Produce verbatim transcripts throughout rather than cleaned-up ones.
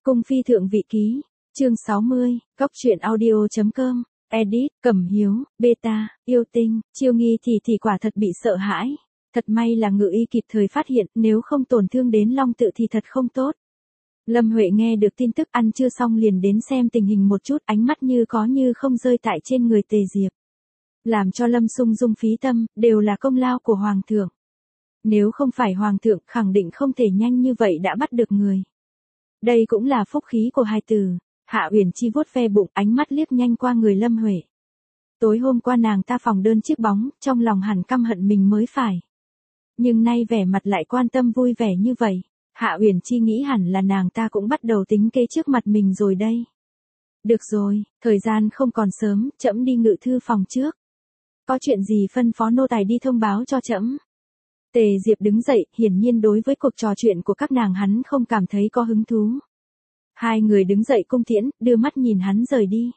Cung phi thượng vị ký, chương sáu mươi, Cóc truyện audio.com, edit, Cẩm Hiếu, beta, yêu tinh, Chiêu Nghi thì thì quả thật bị sợ hãi. Thật may là Ngự Y kịp thời phát hiện, nếu không tổn thương đến Long Tự thì thật không tốt. Lâm Huệ nghe được tin tức ăn chưa xong liền đến xem tình hình một chút, ánh mắt như có như không rơi tại trên người Tề Diệp. Làm cho Lâm Sung Dung phí tâm, đều là công lao của Hoàng thượng. Nếu không phải Hoàng thượng, khẳng định không thể nhanh như vậy đã bắt được người. Đây cũng là phúc khí của hai từ. Hạ Uyển Chi vuốt ve bụng, ánh mắt liếc nhanh qua người Lâm Huệ. Tối hôm qua nàng ta phòng đơn chiếc bóng, trong lòng hẳn căm hận mình mới phải. Nhưng nay vẻ mặt lại quan tâm vui vẻ như vậy. Hạ Uyển Chi nghĩ hẳn là nàng ta cũng bắt đầu tính kế trước mặt mình rồi đây. Được rồi, thời gian không còn sớm, trẫm đi ngự thư phòng trước. Có chuyện gì phân phó nô tài đi thông báo cho trẫm. Tề Diệp đứng dậy, hiển nhiên đối với cuộc trò chuyện của các nàng hắn không cảm thấy có hứng thú. Hai người đứng dậy cung tiễn, đưa mắt nhìn hắn rời đi.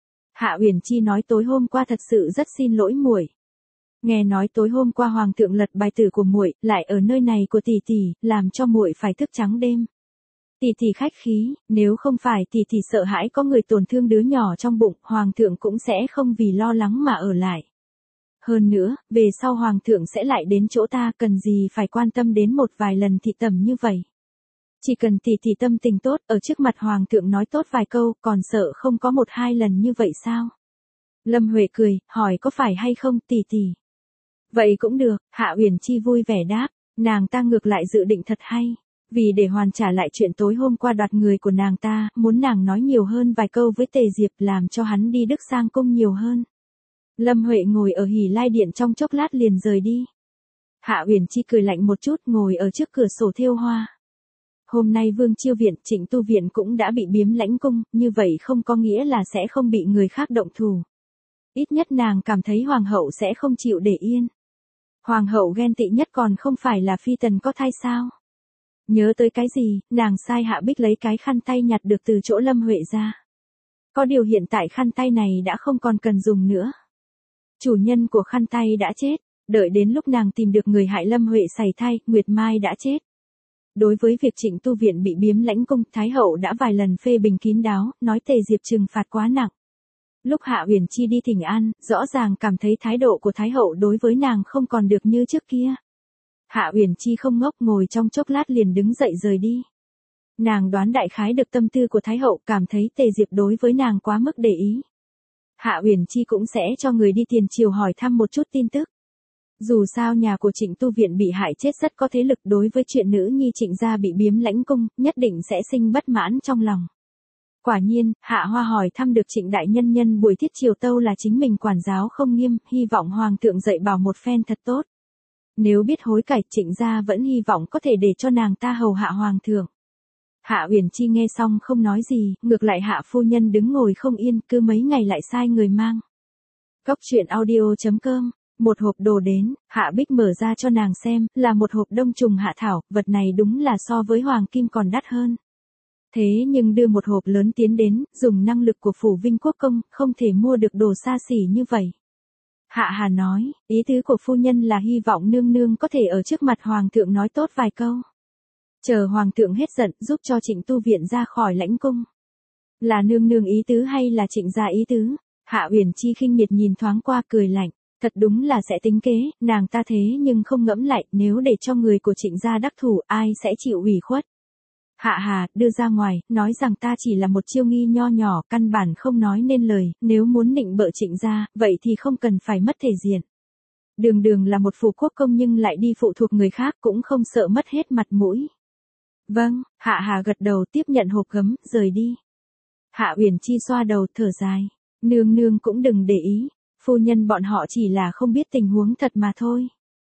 Hạ Uyển Chi nói tối hôm qua thật sự rất xin lỗi muội. Nghe nói tối hôm qua hoàng thượng lật bài tử của muội, lại ở nơi này của tỷ tỷ, làm cho muội phải thức trắng đêm. Tỷ tỷ khách khí, nếu không phải tỷ tỷ sợ hãi có người tổn thương đứa nhỏ trong bụng, hoàng thượng cũng sẽ không vì lo lắng mà ở lại. Hơn nữa, về sau hoàng thượng sẽ lại đến chỗ ta, cần gì phải quan tâm đến một vài lần thị tẩm như vậy. Chỉ cần tỷ tỷ tâm tình tốt, ở trước mặt hoàng thượng nói tốt vài câu, còn sợ không có một hai lần như vậy sao? Lâm Huệ cười, hỏi có phải hay không tỷ tỷ? Vậy cũng được, Hạ Uyển Chi vui vẻ đáp, nàng ta ngược lại dự định thật hay. Vì để hoàn trả lại chuyện tối hôm qua đoạt người của nàng ta, muốn nàng nói nhiều hơn vài câu với Tề Diệp, làm cho hắn đi Đức Sang Cung nhiều hơn. Lâm Huệ ngồi ở Hỉ Lai Điện trong chốc lát liền rời đi. Hạ Uyển Chi cười lạnh một chút, ngồi ở trước cửa sổ thêu hoa. Hôm nay Vương Chiêu Viện, Trịnh Tu Viện cũng đã bị biếm lãnh cung, như vậy không có nghĩa là sẽ không bị người khác động thủ. Ít nhất nàng cảm thấy hoàng hậu sẽ không chịu để yên. Hoàng hậu ghen tị nhất còn không phải là phi tần có thai sao? Nhớ tới cái gì, nàng sai Hạ Bích lấy cái khăn tay nhặt được từ chỗ Lâm Huệ ra. Có điều hiện tại khăn tay này đã không còn cần dùng nữa. Chủ nhân của khăn tay đã chết, đợi đến lúc nàng tìm được người hại Lâm Huệ sảy thai, Nguyệt Mai đã chết. Đối với việc Trịnh Tu Viện bị biếm lãnh cung, Thái hậu đã vài lần phê bình kín đáo, nói Tề Diệp trừng phạt quá nặng. Lúc Hạ Uyển Chi đi thỉnh an, rõ ràng cảm thấy thái độ của Thái hậu đối với nàng không còn được như trước kia. Hạ Uyển Chi không ngốc, ngồi trong chốc lát liền đứng dậy rời đi. Nàng đoán đại khái được tâm tư của Thái hậu, cảm thấy Tề Diệp đối với nàng quá mức để ý. Hạ Uyển Chi cũng sẽ cho người đi tiền triều hỏi thăm một chút tin tức. Dù sao nhà của Trịnh Tu Viện bị hại chết rất có thế lực, đối với chuyện nữ nhi Trịnh gia bị biếm lãnh cung, nhất định sẽ sinh bất mãn trong lòng. Quả nhiên, Hạ Hoa hỏi thăm được Trịnh đại nhân nhân buổi thiết triều tâu là chính mình quản giáo không nghiêm, hy vọng hoàng thượng dạy bảo một phen thật tốt. Nếu biết hối cải, Trịnh gia vẫn hy vọng có thể để cho nàng ta hầu hạ hoàng thượng. Hạ Uyển Chi nghe xong không nói gì, ngược lại Hạ phu nhân đứng ngồi không yên, cứ mấy ngày lại sai người mang. Cóc truyện audio.com, một hộp đồ đến, Hạ Bích mở ra cho nàng xem, là một hộp đông trùng hạ thảo, vật này đúng là so với hoàng kim còn đắt hơn. Thế nhưng đưa một hộp lớn tiến đến, dùng năng lực của Phủ Vinh Quốc Công, không thể mua được đồ xa xỉ như vậy. Hạ Hà nói, ý tứ của phu nhân là hy vọng nương nương có thể ở trước mặt hoàng thượng nói tốt vài câu. Chờ hoàng thượng hết giận, giúp cho Trịnh Tu Viện ra khỏi lãnh cung. Là nương nương ý tứ hay là Trịnh gia ý tứ? Hạ Uyển Chi khinh miệt nhìn thoáng qua cười lạnh, thật đúng là sẽ tính kế, nàng ta thế nhưng không ngẫm lại, nếu để cho người của Trịnh gia đắc thủ, ai sẽ chịu ủy khuất. Hạ Hà, đưa ra ngoài, nói rằng ta chỉ là một Chiêu Nghi nho nhỏ, căn bản không nói nên lời, nếu muốn nịnh bợ Trịnh gia, vậy thì không cần phải mất thể diện. Đường đường là một phủ quốc công nhưng lại đi phụ thuộc người khác, cũng không sợ mất hết mặt mũi. Vâng, Hạ Hà gật đầu tiếp nhận hộp gấm, rời đi. Hạ Uyển Chi xoa đầu, thở dài. Nương nương cũng đừng để ý, phu nhân bọn họ chỉ là không biết tình huống thật mà thôi.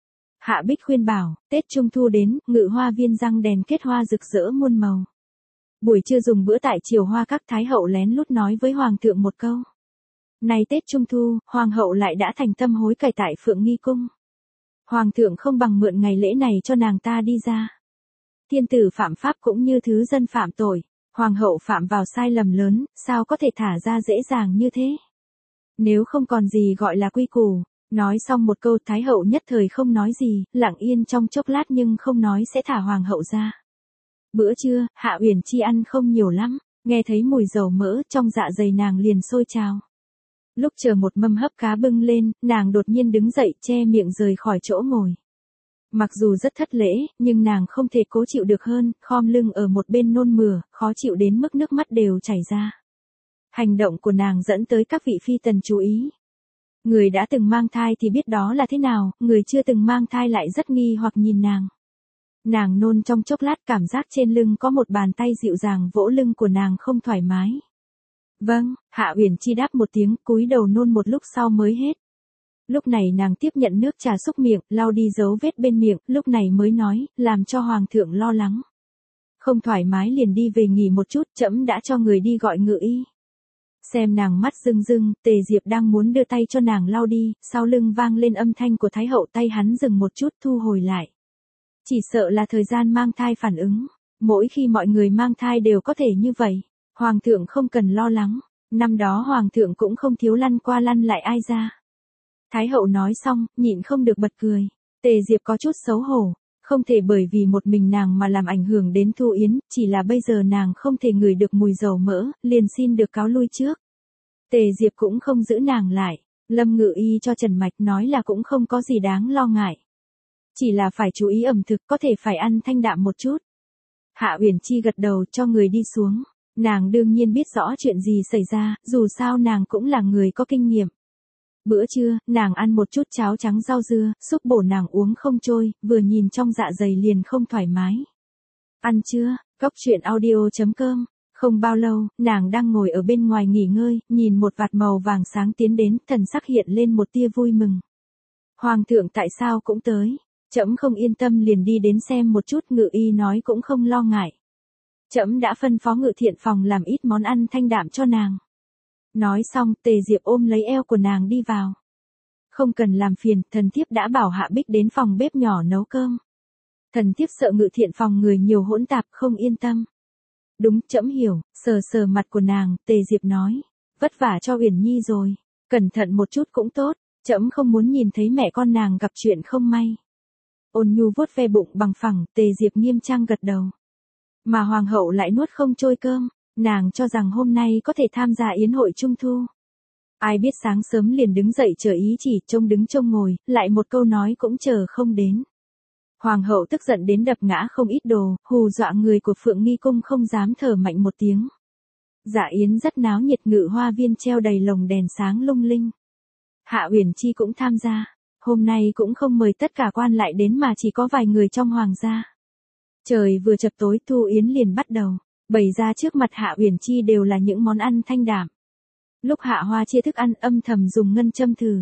Hạ Bích khuyên bảo, Tết Trung Thu đến, Ngự Hoa Viên răng đèn kết hoa rực rỡ muôn màu. Buổi trưa dùng bữa tại triều hoa các Thái hậu lén lút nói với hoàng thượng một câu. Này Tết Trung Thu, hoàng hậu lại đã thành tâm hối cải tại Phượng Nghi Cung. Hoàng thượng không bằng mượn ngày lễ này cho nàng ta đi ra. Thiên tử phạm pháp cũng như thứ dân phạm tội, hoàng hậu phạm vào sai lầm lớn, sao có thể thả ra dễ dàng như thế? Nếu không còn gì gọi là quy củ. Nói xong một câu, Thái hậu nhất thời không nói gì, lặng yên trong chốc lát nhưng không nói sẽ thả hoàng hậu ra. Bữa trưa, Hạ Uyển Chi ăn không nhiều lắm, nghe thấy mùi dầu mỡ trong dạ dày nàng liền sôi trào. Lúc chờ một mâm hấp cá bưng lên, nàng đột nhiên đứng dậy che miệng rời khỏi chỗ ngồi. Mặc dù rất thất lễ, nhưng nàng không thể cố chịu được hơn, khom lưng ở một bên nôn mửa, khó chịu đến mức nước mắt đều chảy ra. Hành động của nàng dẫn tới các vị phi tần chú ý. Người đã từng mang thai thì biết đó là thế nào, người chưa từng mang thai lại rất nghi hoặc nhìn nàng. Nàng nôn trong chốc lát cảm giác trên lưng có một bàn tay dịu dàng vỗ lưng của nàng không thoải mái. Vâng, Hạ Uyển Chi đáp một tiếng, cúi đầu nôn một lúc sau mới hết. Lúc này nàng tiếp nhận nước trà xúc miệng, lau đi dấu vết bên miệng, lúc này mới nói, làm cho hoàng thượng lo lắng. Không thoải mái liền đi về nghỉ một chút, trẫm đã cho người đi gọi ngự y. Xem nàng mắt rưng rưng, Tề Diệp đang muốn đưa tay cho nàng lau đi, sau lưng vang lên âm thanh của Thái hậu, tay hắn dừng một chút thu hồi lại. Chỉ sợ là thời gian mang thai phản ứng, mỗi khi mọi người mang thai đều có thể như vậy, hoàng thượng không cần lo lắng, năm đó hoàng thượng cũng không thiếu lăn qua lăn lại ai ra. Thái hậu nói xong, nhịn không được bật cười, Tề Diệp có chút xấu hổ, không thể bởi vì một mình nàng mà làm ảnh hưởng đến Thu Yến, chỉ là bây giờ nàng không thể ngửi được mùi dầu mỡ, liền xin được cáo lui trước. Tề Diệp cũng không giữ nàng lại, Lâm Ngự Y cho Trần Mạch nói là cũng không có gì đáng lo ngại. Chỉ là phải chú ý ẩm thực, có thể phải ăn thanh đạm một chút. Hạ Uyển Chi gật đầu cho người đi xuống, nàng đương nhiên biết rõ chuyện gì xảy ra, dù sao nàng cũng là người có kinh nghiệm. Bữa trưa, nàng ăn một chút cháo trắng rau dưa, xúc bổ nàng uống không trôi, vừa nhìn trong dạ dày liền không thoải mái. Ăn chưa? Cốc truyện audio chấm com. Không bao lâu, nàng đang ngồi ở bên ngoài nghỉ ngơi, nhìn một vạt màu vàng sáng tiến đến, thần sắc hiện lên một tia vui mừng. Hoàng thượng tại sao cũng tới? Trẫm không yên tâm liền đi đến xem một chút, Ngự Y nói cũng không lo ngại. Trẫm đã phân phó Ngự Thiện phòng làm ít món ăn thanh đạm cho nàng. Nói xong, Tề Diệp ôm lấy eo của nàng đi vào. Không cần làm phiền, thần thiếp đã bảo Hạ Bích đến phòng bếp nhỏ nấu cơm. Thần thiếp sợ Ngự Thiện phòng người nhiều hỗn tạp, không yên tâm. Đúng, trẫm hiểu, sờ sờ mặt của nàng, Tề Diệp nói. Vất vả cho Uyển Nhi rồi, cẩn thận một chút cũng tốt, trẫm không muốn nhìn thấy mẹ con nàng gặp chuyện không may. Ôn nhu vuốt ve bụng bằng phẳng, Tề Diệp nghiêm trang gật đầu. Mà hoàng hậu lại nuốt không trôi cơm, nàng cho rằng hôm nay có thể tham gia yến hội trung thu. Ai biết sáng sớm liền đứng dậy chờ ý chỉ, trông đứng trông ngồi, lại một câu nói cũng chờ không đến. Hoàng hậu tức giận đến đập ngã không ít đồ, hù dọa người của Phượng Nghi cung không dám thở mạnh một tiếng. Dạ yến rất náo nhiệt, ngự hoa viên treo đầy lồng đèn sáng lung linh. Hạ Uyển Chi cũng tham gia. Hôm nay cũng không mời tất cả quan lại đến mà chỉ có vài người trong hoàng gia. Trời vừa chập tối, Thu Yến liền bắt đầu bày ra trước mặt Hạ Uyển Chi đều là những món ăn thanh đạm. Lúc Hạ Hoa chia thức ăn âm thầm dùng ngân châm thử.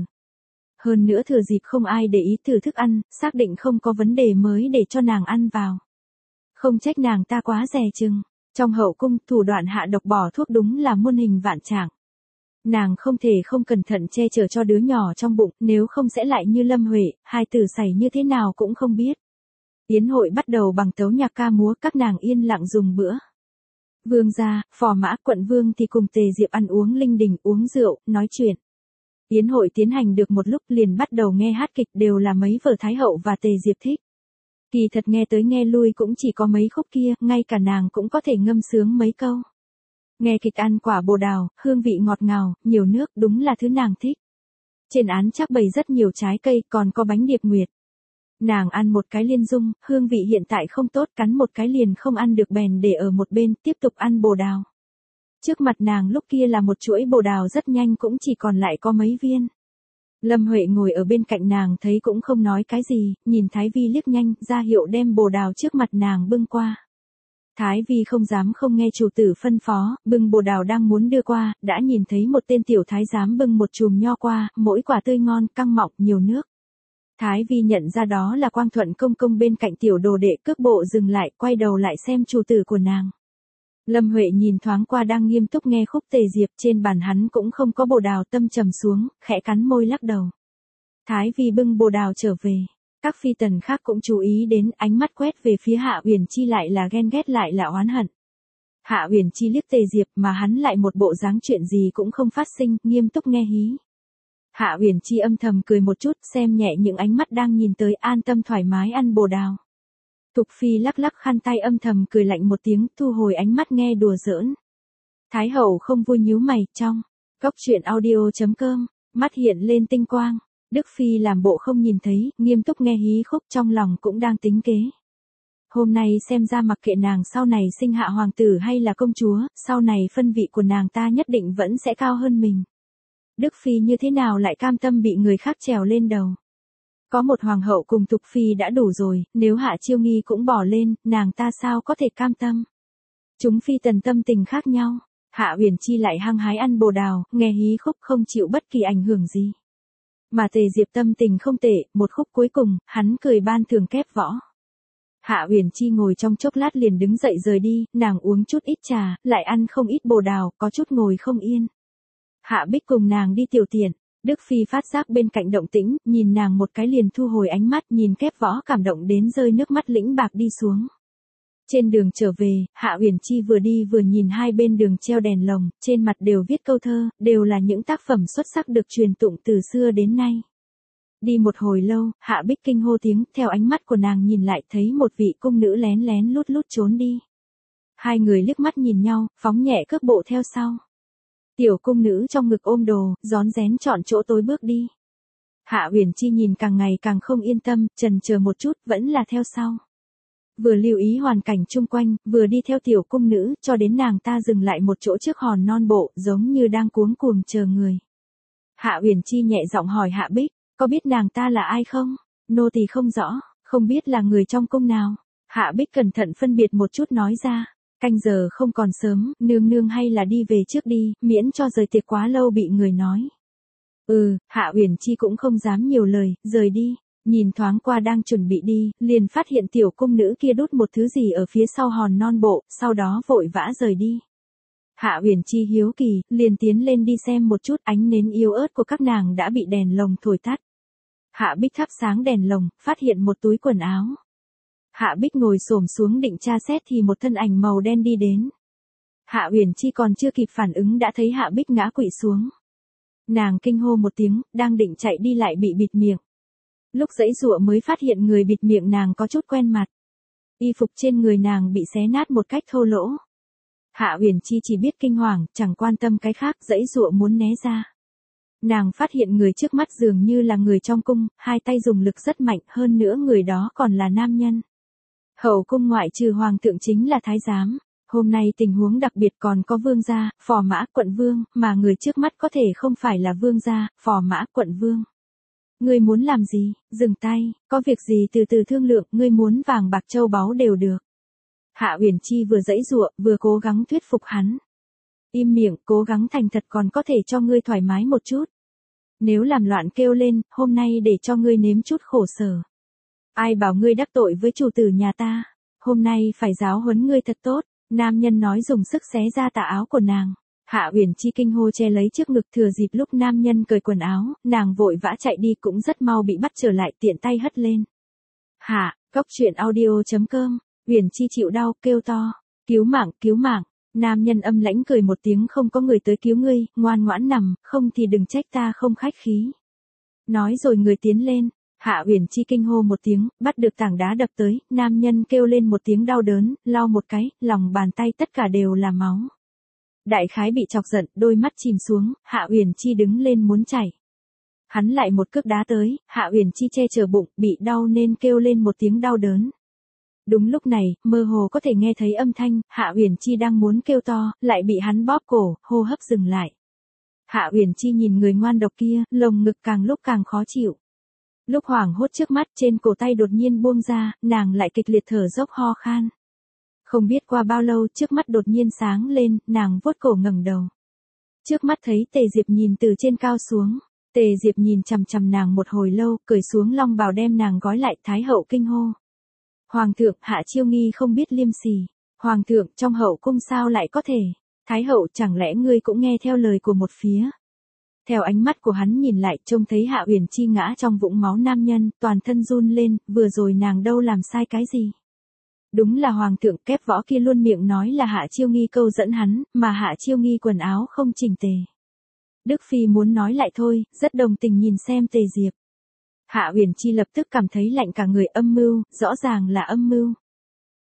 Hơn nữa thừa dịp không ai để ý thử thức ăn, xác định không có vấn đề mới để cho nàng ăn vào. Không trách nàng ta quá dè chừng. Trong hậu cung, thủ đoạn hạ độc bỏ thuốc đúng là muôn hình vạn trạng. Nàng không thể không cẩn thận che chở cho đứa nhỏ trong bụng, nếu không sẽ lại như Lâm Huệ, hai tử xảy như thế nào cũng không biết. Yến hội bắt đầu bằng tấu nhạc ca múa, các nàng yên lặng dùng bữa. Vương gia, phò mã, quận vương thì cùng Tề Diệp ăn uống linh đình, uống rượu, nói chuyện. Yến hội tiến hành được một lúc liền bắt đầu nghe hát kịch, đều là mấy vở Thái hậu và Tề Diệp thích. Kỳ thật nghe tới nghe lui cũng chỉ có mấy khúc kia, ngay cả nàng cũng có thể ngâm sướng mấy câu. Nghe kịch ăn quả bồ đào, hương vị ngọt ngào, nhiều nước, đúng là thứ nàng thích. Trên án chắc bày rất nhiều trái cây, còn có bánh điệp nguyệt. Nàng ăn một cái liên dung, hương vị hiện tại không tốt, cắn một cái liền không ăn được bèn để ở một bên, tiếp tục ăn bồ đào. Trước mặt nàng lúc kia là một chuỗi bồ đào rất nhanh cũng chỉ còn lại có mấy viên. Lâm Huệ ngồi ở bên cạnh nàng thấy cũng không nói cái gì, nhìn Thái Vi liếc nhanh, ra hiệu đem bồ đào trước mặt nàng bưng qua. Thái Vi không dám không nghe chủ tử phân phó, bưng bồ đào đang muốn đưa qua, đã nhìn thấy một tên tiểu thái giám bưng một chùm nho qua, mỗi quả tươi ngon, căng mọng, nhiều nước. Thái Vi nhận ra đó là Quang Thuận công công bên cạnh tiểu đồ đệ, cước bộ dừng lại, quay đầu lại xem chủ tử của nàng. Lâm Huệ nhìn thoáng qua đang nghiêm túc nghe khúc Tề Diệp, trên bàn hắn cũng không có bồ đào, tâm trầm xuống, khẽ cắn môi lắc đầu. Thái Vi bưng bồ đào trở về. Các phi tần khác cũng chú ý đến, ánh mắt quét về phía Hạ Uyển Chi lại là ghen ghét lại là oán hận. Hạ Uyển Chi liếc Tề Diệp mà hắn lại một bộ dáng chuyện gì cũng không phát sinh, nghiêm túc nghe hí. Hạ Uyển Chi âm thầm cười một chút, xem nhẹ những ánh mắt đang nhìn tới, an tâm thoải mái ăn bồ đào. Thục Phi lắc lắc khăn tay âm thầm cười lạnh một tiếng, thu hồi ánh mắt nghe đùa giỡn. Thái hậu không vui nhíu mày, trong góc truyện audio.com, mắt hiện lên tinh quang. Đức Phi làm bộ không nhìn thấy, nghiêm túc nghe hí khúc, trong lòng cũng đang tính kế. Hôm nay xem ra mặc kệ nàng sau này sinh hạ hoàng tử hay là công chúa, sau này phân vị của nàng ta nhất định vẫn sẽ cao hơn mình. Đức Phi như thế nào lại cam tâm bị người khác trèo lên đầu. Có một hoàng hậu cùng Thục Phi đã đủ rồi, nếu Hạ Chiêu Nghi cũng bỏ lên, nàng ta sao có thể cam tâm. Chúng phi tần tâm tình khác nhau. Hạ Uyển Chi lại hăng hái ăn bồ đào, nghe hí khúc không chịu bất kỳ ảnh hưởng gì. Mà Tề Diệp tâm tình không tệ, một khúc cuối cùng, hắn cười ban thưởng kép võ. Hạ Uyển Chi ngồi trong chốc lát liền đứng dậy rời đi, nàng uống chút ít trà, lại ăn không ít bồ đào, có chút ngồi không yên. Hạ Bích cùng nàng đi tiểu tiện, Đức Phi phát giác bên cạnh động tĩnh, nhìn nàng một cái liền thu hồi ánh mắt, nhìn kép võ cảm động đến rơi nước mắt lĩnh bạc đi xuống. Trên đường trở về, Hạ Uyển Chi vừa đi vừa nhìn hai bên đường treo đèn lồng, trên mặt đều viết câu thơ, đều là những tác phẩm xuất sắc được truyền tụng từ xưa đến nay. Đi một hồi lâu, Hạ Bích kinh hô tiếng, theo ánh mắt của nàng nhìn lại thấy một vị cung nữ lén lén lút lút trốn đi. Hai người liếc mắt nhìn nhau, phóng nhẹ cước bộ theo sau. Tiểu cung nữ trong ngực ôm đồ, rón rén chọn chỗ tối bước đi. Hạ Uyển Chi nhìn càng ngày càng không yên tâm, chần chờ một chút, vẫn là theo sau. Vừa lưu ý hoàn cảnh chung quanh, vừa đi theo tiểu cung nữ, cho đến nàng ta dừng lại một chỗ trước hòn non bộ, giống như đang cuống cuồng chờ người. Hạ Uyển Chi nhẹ giọng hỏi Hạ Bích, có biết nàng ta là ai không? Nô tỳ không rõ, không biết là người trong cung nào. Hạ Bích cẩn thận phân biệt một chút nói ra, canh giờ không còn sớm, nương nương hay là đi về trước đi, miễn cho rời tiệc quá lâu bị người nói. Ừ, Hạ Uyển Chi cũng không dám nhiều lời, rời đi. Nhìn thoáng qua đang chuẩn bị đi, liền phát hiện tiểu cung nữ kia đút một thứ gì ở phía sau hòn non bộ, sau đó vội vã rời đi. Hạ Uyển Chi hiếu kỳ, liền tiến lên đi xem một chút, ánh nến yếu ớt của các nàng đã bị đèn lồng thổi tắt. Hạ Bích thắp sáng đèn lồng, phát hiện một túi quần áo. Hạ Bích ngồi xổm xuống định tra xét thì một thân ảnh màu đen đi đến. Hạ Uyển Chi còn chưa kịp phản ứng đã thấy Hạ Bích ngã quỵ xuống. Nàng kinh hô một tiếng, đang định chạy đi lại bị bịt miệng. Lúc giãy giụa mới phát hiện người bịt miệng nàng có chút quen mặt. Y phục trên người nàng bị xé nát một cách thô lỗ. Hạ Uyển Chi chỉ biết kinh hoàng, chẳng quan tâm cái khác, giãy giụa muốn né ra. Nàng phát hiện người trước mắt dường như là người trong cung, hai tay dùng lực rất mạnh, hơn nữa người đó còn là nam nhân. Hậu cung ngoại trừ hoàng thượng chính là thái giám. Hôm nay tình huống đặc biệt còn có vương gia, phò mã, quận vương, mà người trước mắt có thể không phải là vương gia, phò mã, quận vương. Ngươi muốn làm gì? Dừng tay, có việc gì từ từ thương lượng, ngươi muốn vàng bạc châu báu đều được. Hạ Uyển Chi vừa giãy giụa, vừa cố gắng thuyết phục hắn. Im miệng, cố gắng thành thật còn có thể cho ngươi thoải mái một chút. Nếu làm loạn kêu lên, hôm nay để cho ngươi nếm chút khổ sở. Ai bảo ngươi đắc tội với chủ tử nhà ta, hôm nay phải giáo huấn ngươi thật tốt. Nam nhân nói dùng sức xé ra tà áo của nàng. Hạ Uyển Chi kinh hô che lấy trước ngực, thừa dịp lúc nam nhân cởi quần áo, nàng vội vã chạy đi cũng rất mau bị bắt trở lại, tiện tay hất lên. Hạ, góc truyện audio.com, Uyển Chi chịu đau, kêu to, cứu mạng, cứu mạng. Nam nhân âm lãnh cười một tiếng, không có người tới cứu ngươi, ngoan ngoãn nằm, không thì đừng trách ta không khách khí. Nói rồi người tiến lên. Hạ Uyển Chi kinh hô một tiếng, bắt được tảng đá đập tới, nam nhân kêu lên một tiếng đau đớn, lau một cái, lòng bàn tay tất cả đều là máu. Đại khái bị chọc giận, đôi mắt chìm xuống, Hạ Uyển Chi đứng lên muốn chạy. Hắn lại một cước đá tới, Hạ Uyển Chi che chở bụng, bị đau nên kêu lên một tiếng đau đớn. Đúng lúc này, mơ hồ có thể nghe thấy âm thanh, Hạ Uyển Chi đang muốn kêu to, lại bị hắn bóp cổ, hô hấp dừng lại. Hạ Uyển Chi nhìn người ngoan độc kia, lồng ngực càng lúc càng khó chịu. Lúc hoảng hốt trước mắt, trên cổ tay đột nhiên buông ra, nàng lại kịch liệt thở dốc ho khan. Không biết qua bao lâu, trước mắt đột nhiên sáng lên, nàng vuốt cổ ngẩng đầu. Trước mắt thấy Tề Diệp nhìn từ trên cao xuống. Tề Diệp nhìn chằm chằm nàng một hồi lâu, cởi xuống long bào đem nàng gói lại, Thái hậu kinh hô. Hoàng thượng, Hạ Chiêu Nghi không biết liêm sỉ. Hoàng thượng, trong hậu cung sao lại có thể? Thái hậu, chẳng lẽ ngươi cũng nghe theo lời của một phía? Theo ánh mắt của hắn nhìn lại, trông thấy Hạ Uyển Chi ngã trong vũng máu nam nhân, toàn thân run lên, vừa rồi nàng đâu làm sai cái gì? Đúng là hoàng thượng, kép võ kia luôn miệng nói là Hạ Chiêu Nghi câu dẫn hắn, mà Hạ Chiêu Nghi quần áo không chỉnh tề. Đức Phi muốn nói lại thôi, rất đồng tình nhìn xem Tề Diệp. Hạ Uyển Chi lập tức cảm thấy lạnh cả người, âm mưu, rõ ràng là âm mưu.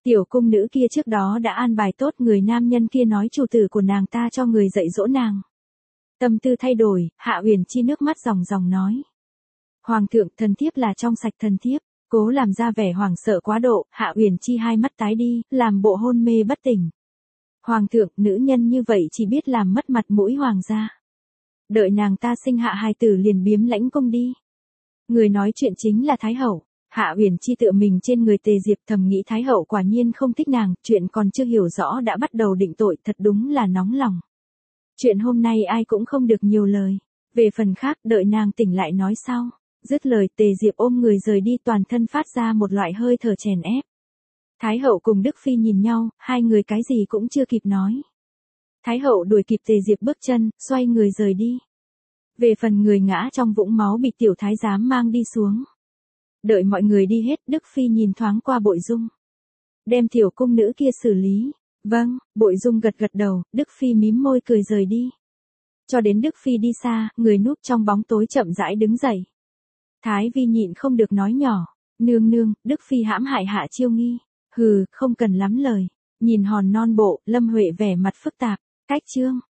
Tiểu cung nữ kia trước đó đã an bài tốt người nam nhân kia nói chủ tử của nàng ta cho người dạy dỗ nàng. Tâm tư thay đổi, Hạ Uyển Chi nước mắt ròng ròng nói. Hoàng thượng, thần thiếp là trong sạch thần thiếp, cố làm ra vẻ hoảng sợ quá độ, Hạ Uyển Chi hai mắt tái đi, làm bộ hôn mê bất tỉnh. Hoàng thượng, nữ nhân như vậy chỉ biết làm mất mặt mũi hoàng gia. Đợi nàng ta sinh hạ hài tử liền biếm lãnh cung đi. Người nói chuyện chính là Thái hậu. Hạ Uyển Chi tựa mình trên người Tề Diệp thầm nghĩ Thái hậu quả nhiên không thích nàng, chuyện còn chưa hiểu rõ đã bắt đầu định tội, thật đúng là nóng lòng. Chuyện hôm nay ai cũng không được nhiều lời, về phần khác đợi nàng tỉnh lại nói sau. Dứt lời Tề Diệp ôm người rời đi, toàn thân phát ra một loại hơi thở chèn ép. Thái hậu cùng Đức Phi nhìn nhau, hai người cái gì cũng chưa kịp nói. Thái hậu đuổi kịp Tề Diệp bước chân, xoay người rời đi. Về phần người ngã trong vũng máu bị tiểu thái giám mang đi xuống. Đợi mọi người đi hết, Đức Phi nhìn thoáng qua Bội Dung. Đem tiểu cung nữ kia xử lý. Vâng, Bội Dung gật gật đầu, Đức Phi mím môi cười rời đi. Cho đến Đức Phi đi xa, người núp trong bóng tối chậm rãi đứng dậy. Thái Vi nhịn không được nói nhỏ. Nương nương, Đức Phi hãm hại Hạ Chiêu Nghi. Hừ, không cần lắm lời. Nhìn hòn non bộ, Lâm Huệ vẻ mặt phức tạp. Cách chương.